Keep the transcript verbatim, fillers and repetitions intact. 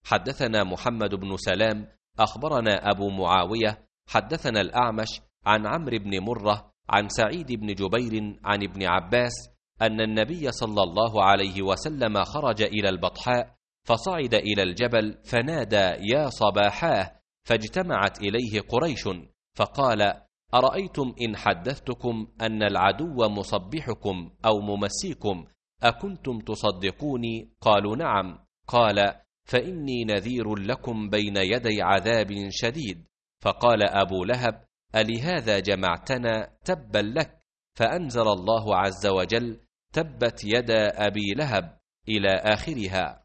حدثنا محمد بن سلام أخبرنا أبو معاوية حدثنا الأعمش عن عمرو بن مرة عن سعيد بن جبير عن ابن عباس أن النبي صلى الله عليه وسلم خرج إلى البطحاء فصعد إلى الجبل فنادى يا صباحاه، فاجتمعت إليه قريش فقال أرأيتم إن حدثتكم أن العدو مصبحكم أو ممسيكم أكنتم تصدقوني؟ قالوا نعم. قال فإني نذير لكم بين يدي عذاب شديد. فقال أبو لهب ألهذا جمعتنا؟ تبا لك. فأنزل الله عز وجل تبت يدا أبي لهب إلى آخرها.